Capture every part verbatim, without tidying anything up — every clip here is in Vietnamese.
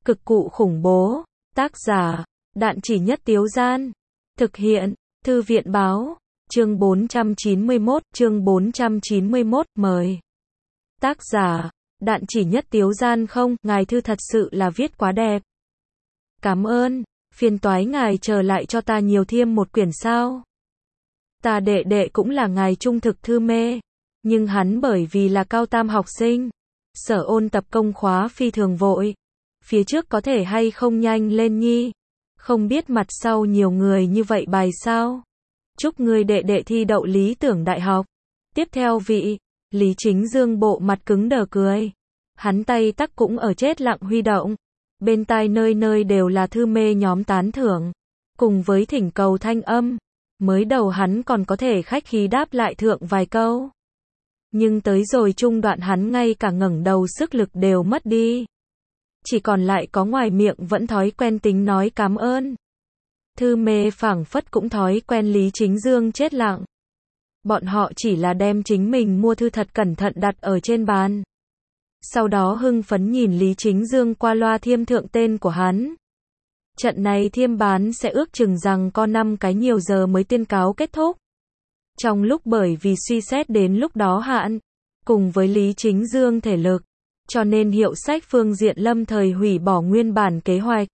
Cực cụ khủng bố. Tác giả, Đạn Chỉ Nhất Tiếu Gian. Thực hiện, Thư viện báo. Chương bốn trăm chín mươi mốt, chương bốn trăm chín mươi mốt, mời. Tác giả, Đạn Chỉ Nhất Tiếu Gian. Không, ngài thư thật sự là viết quá đẹp. Cảm ơn, phiền toái ngài trở lại cho ta nhiều thêm một quyển sao. Ta đệ đệ cũng là ngài trung thực thư mê, nhưng hắn bởi vì là cao tam học sinh, sở ôn tập công khóa phi thường vội. Phía trước có thể hay không nhanh lên nhi? Không biết mặt sau nhiều người như vậy bài sao? Chúc người đệ đệ thi đậu lý tưởng đại học. Tiếp theo vị, Lý Chính Dương bộ mặt cứng đờ cười. Hắn tay tắc cũng ở chết lặng huy động. Bên tai nơi nơi đều là thư mê nhóm tán thưởng. Cùng với thỉnh cầu thanh âm. Mới đầu hắn còn có thể khách khí đáp lại thượng vài câu. Nhưng tới rồi trung đoạn hắn ngay cả ngẩng đầu sức lực đều mất đi. Chỉ còn lại có ngoài miệng vẫn thói quen tính nói cảm ơn. Thư mê phảng phất cũng thói quen Lý Chính Dương chết lặng. Bọn họ chỉ là đem chính mình mua thư thật cẩn thận đặt ở trên bàn. Sau đó hưng phấn nhìn Lý Chính Dương qua loa thiêm thượng tên của hắn. Trận này thiêm bán sẽ ước chừng rằng có năm cái nhiều giờ mới tuyên cáo kết thúc. Trong lúc bởi vì suy xét đến lúc đó hạn, cùng với Lý Chính Dương thể lực, cho nên hiệu sách phương diện lâm thời hủy bỏ nguyên bản kế hoạch.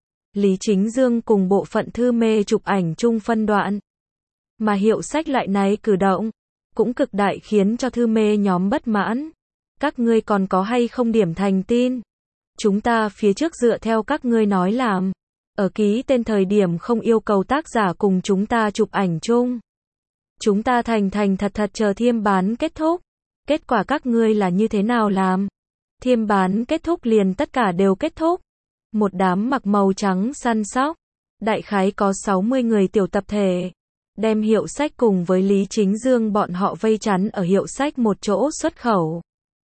Lý Chính Dương cùng bộ phận thư mê chụp ảnh chung phân đoạn. Mà hiệu sách lại này cử động, cũng cực đại khiến cho thư mê nhóm bất mãn. Các ngươi còn có hay không điểm thành tin? Chúng ta phía trước dựa theo các ngươi nói làm. Ở ký tên thời điểm không yêu cầu tác giả cùng chúng ta chụp ảnh chung. Chúng ta thành thành thật thật chờ thiêm bán kết thúc. Kết quả các ngươi là như thế nào làm? Thiêm bán kết thúc liền tất cả đều kết thúc. Một đám mặc màu trắng săn sóc. Đại khái có sáu mươi người tiểu tập thể. Đem hiệu sách cùng với Lý Chính Dương bọn họ vây chắn ở hiệu sách một chỗ xuất khẩu.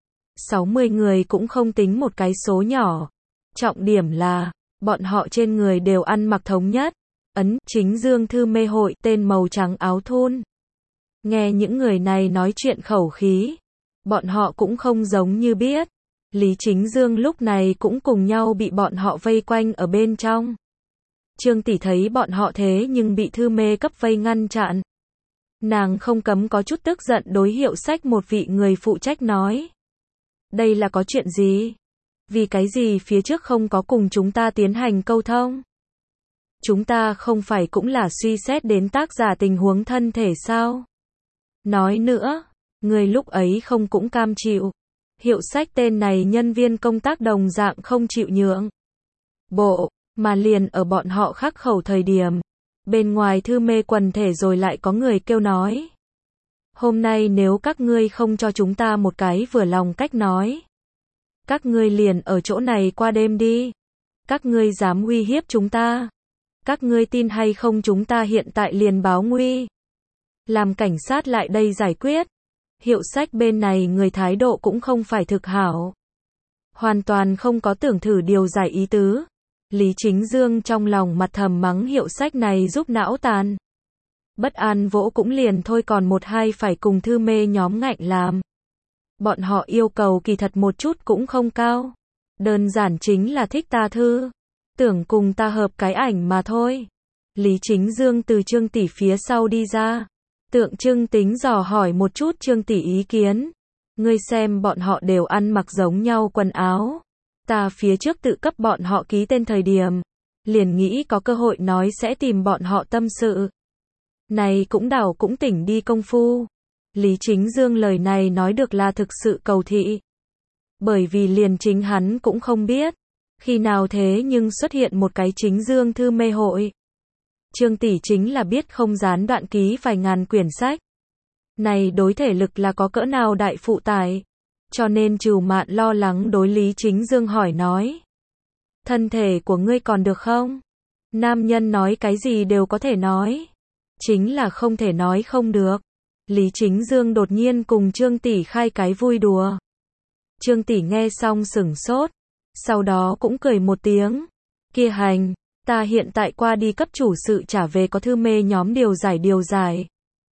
sáu mươi người cũng không tính một cái số nhỏ. Trọng điểm là, bọn họ trên người đều ăn mặc thống nhất. Ấn, Chính Dương thư mê hội tên màu trắng áo thun. Nghe những người này nói chuyện khẩu khí. Bọn họ cũng không giống như biết. Lý Chính Dương lúc này cũng cùng nhau bị bọn họ vây quanh ở bên trong. Trương tỷ thấy bọn họ thế nhưng bị thư mê cấp vây ngăn chặn. Nàng không cấm có chút tức giận đối hiệu sách một vị người phụ trách nói. Đây là có chuyện gì? Vì cái gì phía trước không có cùng chúng ta tiến hành câu thông? Chúng ta không phải cũng là suy xét đến tác giả tình huống thân thể sao? Nói nữa, người lúc ấy không cũng cam chịu. Hiệu sách tên này nhân viên công tác đồng dạng không chịu nhượng bộ, mà liền ở bọn họ khắc khẩu thời điểm. Bên ngoài thư mê quần thể rồi lại có người kêu nói. Hôm nay nếu các ngươi không cho chúng ta một cái vừa lòng cách nói. Các ngươi liền ở chỗ này qua đêm đi. Các ngươi dám uy hiếp chúng ta. Các ngươi tin hay không chúng ta hiện tại liền báo nguy. Làm cảnh sát lại đây giải quyết. Hiệu sách bên này người thái độ cũng không phải thực hảo. Hoàn toàn không có tưởng thử điều giải ý tứ. Lý Chính Dương trong lòng mặt thầm mắng hiệu sách này giúp não tàn. Bất an vỗ cũng liền thôi còn một hai phải cùng thư mê nhóm ngạnh làm. Bọn họ yêu cầu kỳ thật một chút cũng không cao. Đơn giản chính là thích ta thư. Tưởng cùng ta hợp cái ảnh mà thôi. Lý Chính Dương từ Trương tỷ phía sau đi ra. Tượng trưng tính dò hỏi một chút Trương tỷ ý kiến. Ngươi xem bọn họ đều ăn mặc giống nhau quần áo. Ta phía trước tự cấp bọn họ ký tên thời điểm. Liền nghĩ có cơ hội nói sẽ tìm bọn họ tâm sự. Này cũng đảo cũng tỉnh đi công phu. Lý Chính Dương lời này nói được là thực sự cầu thị. Bởi vì liền chính hắn cũng không biết. Khi nào thế nhưng xuất hiện một cái Chính Dương thư mê hội. Trương tỷ chính là biết không gián đoạn ký vài ngàn quyển sách. Này đối thể lực là có cỡ nào đại phụ tải. Cho nên Trừu Mạn lo lắng đối Lý Chính Dương hỏi nói. Thân thể của ngươi còn được không? Nam nhân nói cái gì đều có thể nói. Chính là không thể nói không được. Lý Chính Dương đột nhiên cùng Trương tỷ khai cái vui đùa. Trương tỷ nghe xong sửng sốt. Sau đó cũng cười một tiếng. Kia hành. Ta hiện tại qua đi cấp chủ sự trả về có thư mê nhóm điều giải điều giải.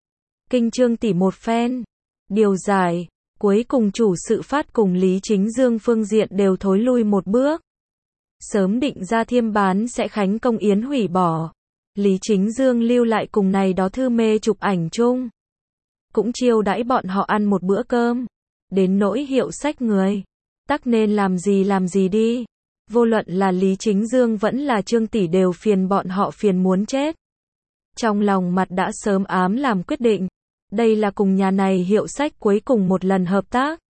Kinh Trương tỷ một phen. Điều giải. Cuối cùng chủ sự phát cùng Lý Chính Dương phương diện đều thối lui một bước. Sớm định ra thiêm bán sẽ khánh công yến hủy bỏ. Lý Chính Dương lưu lại cùng này đó thư mê chụp ảnh chung. Cũng chiêu đãi bọn họ ăn một bữa cơm. Đến nỗi hiệu sách người. Tắc nên làm gì làm gì đi. Vô luận là Lý Chính Dương vẫn là Trương Tỷ đều phiền bọn họ phiền muốn chết. Trong lòng mặt đã sớm ám làm quyết định. Đây là cùng nhà này hiệu sách cuối cùng một lần hợp tác.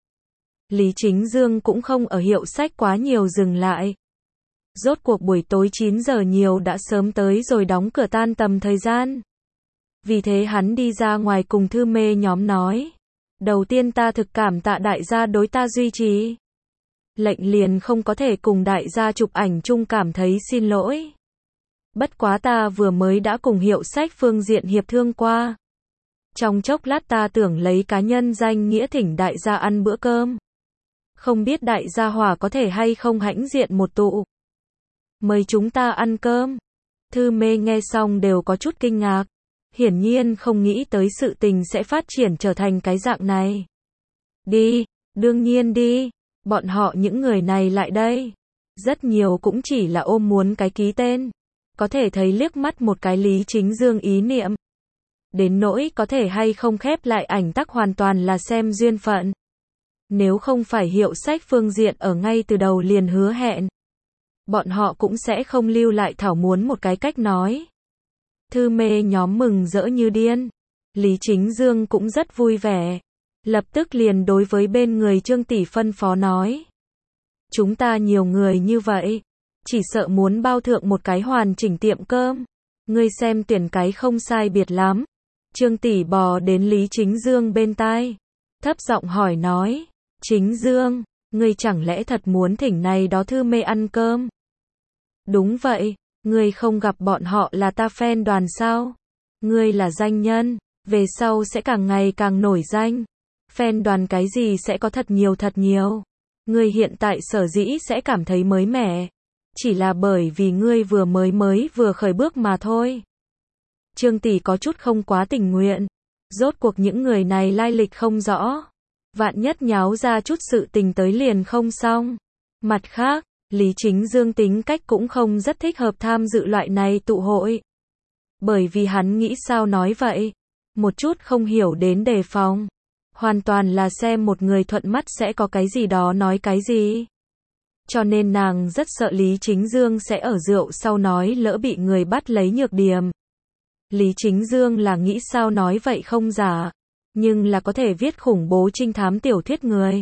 Lý Chính Dương cũng không ở hiệu sách quá nhiều dừng lại. Rốt cuộc buổi tối chín giờ nhiều đã sớm tới rồi đóng cửa tan tầm thời gian. Vì thế hắn đi ra ngoài cùng thư mê nhóm nói. Đầu tiên ta thực cảm tạ đại gia đối ta duy trì. Lệnh liền không có thể cùng đại gia chụp ảnh chung cảm thấy xin lỗi. Bất quá ta vừa mới đã cùng hiệu sách phương diện hiệp thương qua. Trong chốc lát ta tưởng lấy cá nhân danh nghĩa thỉnh đại gia ăn bữa cơm. Không biết đại gia hòa có thể hay không hãnh diện một tụ. Mời chúng ta ăn cơm. Thư mê nghe xong đều có chút kinh ngạc. Hiển nhiên không nghĩ tới sự tình sẽ phát triển trở thành cái dạng này. Đi, đương nhiên đi. Bọn họ những người này lại đây. Rất nhiều cũng chỉ là ôm muốn cái ký tên. Có thể thấy liếc mắt một cái Lý Chính Dương ý niệm. Đến nỗi có thể hay không khép lại ảnh tắc hoàn toàn là xem duyên phận. Nếu không phải hiệu sách phương diện ở ngay từ đầu liền hứa hẹn. Bọn họ cũng sẽ không lưu lại thảo muốn một cái cách nói. Thư mê nhóm mừng rỡ như điên. Lý Chính Dương cũng rất vui vẻ. Lập tức liền đối với bên người Trương Tỷ phân phó nói. Chúng ta nhiều người như vậy. Chỉ sợ muốn bao thượng một cái hoàn chỉnh tiệm cơm. Ngươi xem tuyển cái không sai biệt lắm. Trương Tỷ bò đến Lý Chính Dương bên tai. Thấp giọng hỏi nói. Chính Dương, ngươi chẳng lẽ thật muốn thỉnh này đó thư mê ăn cơm? Đúng vậy, ngươi không gặp bọn họ là ta fan đoàn sao? Ngươi là danh nhân, về sau sẽ càng ngày càng nổi danh. Fan đoàn cái gì sẽ có thật nhiều thật nhiều. Ngươi hiện tại sở dĩ sẽ cảm thấy mới mẻ. Chỉ là bởi vì ngươi vừa mới mới vừa khởi bước mà thôi. Trương Tỷ có chút không quá tình nguyện. Rốt cuộc những người này lai lịch không rõ. Vạn nhất nháo ra chút sự tình tới liền không xong. Mặt khác, Lý Chính Dương tính cách cũng không rất thích hợp tham dự loại này tụ hội. Bởi vì hắn nghĩ sao nói vậy. Một chút không hiểu đến đề phòng. Hoàn toàn là xem một người thuận mắt sẽ có cái gì đó nói cái gì. Cho nên nàng rất sợ Lý Chính Dương sẽ ở rượu sau nói lỡ bị người bắt lấy nhược điểm. Lý Chính Dương là nghĩ sao nói vậy không giả. Nhưng là có thể viết khủng bố trinh thám tiểu thuyết người.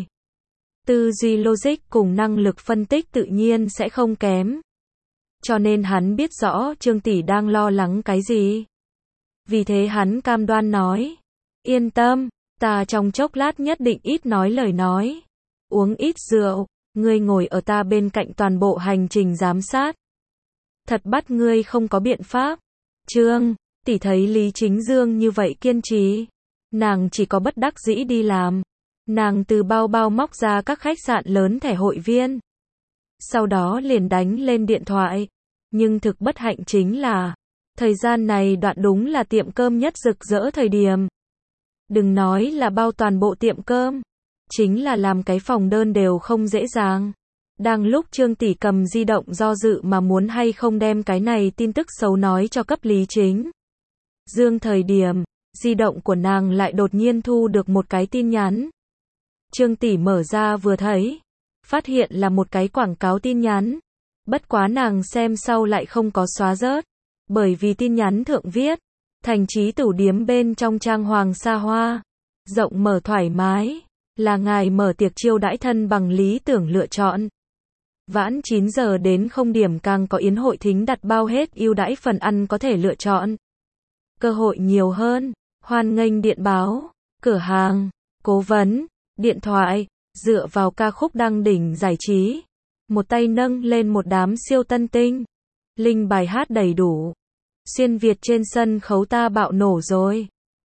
Tư duy logic cùng năng lực phân tích tự nhiên sẽ không kém. Cho nên hắn biết rõ Trương Tỷ đang lo lắng cái gì. Vì thế hắn cam đoan nói. Yên tâm, ta trong chốc lát nhất định ít nói lời nói. Uống ít rượu, ngươi ngồi ở ta bên cạnh toàn bộ hành trình giám sát. Thật bắt ngươi không có biện pháp. Trương Tỷ thấy Lý Chính Dương như vậy kiên trì. Nàng chỉ có bất đắc dĩ đi làm. Nàng từ bao bao móc ra các khách sạn lớn thẻ hội viên. Sau đó liền đánh lên điện thoại. Nhưng thực bất hạnh chính là, thời gian này đoạn đúng là tiệm cơm nhất rực rỡ thời điểm. Đừng nói là bao toàn bộ tiệm cơm. Chính là làm cái phòng đơn đều không dễ dàng. Đang lúc Trương Tỷ cầm di động do dự mà muốn hay không đem cái này tin tức xấu nói cho cấp Lý Chính Dương thời điểm, di động của nàng lại đột nhiên thu được một cái tin nhắn. Trương Tỷ mở ra vừa thấy, phát hiện là một cái quảng cáo tin nhắn. Bất quá nàng xem sau lại không có xóa rớt, bởi vì tin nhắn thượng viết, thành trí tửu điếm bên trong trang hoàng xa hoa, rộng mở thoải mái, là ngài mở tiệc chiêu đãi thân bằng lý tưởng lựa chọn. Vãn chín giờ đến không điểm càng có yến hội thính đặt bao hết ưu đãi phần ăn có thể lựa chọn. Cơ hội nhiều hơn, hoan nghênh điện báo, cửa hàng, cố vấn, điện thoại, dựa vào ca khúc đăng đỉnh giải trí. Một tay nâng lên một đám siêu tân tinh. Linh bài hát đầy đủ. Xuyên Việt trên sân khấu ta bạo nổ rồi.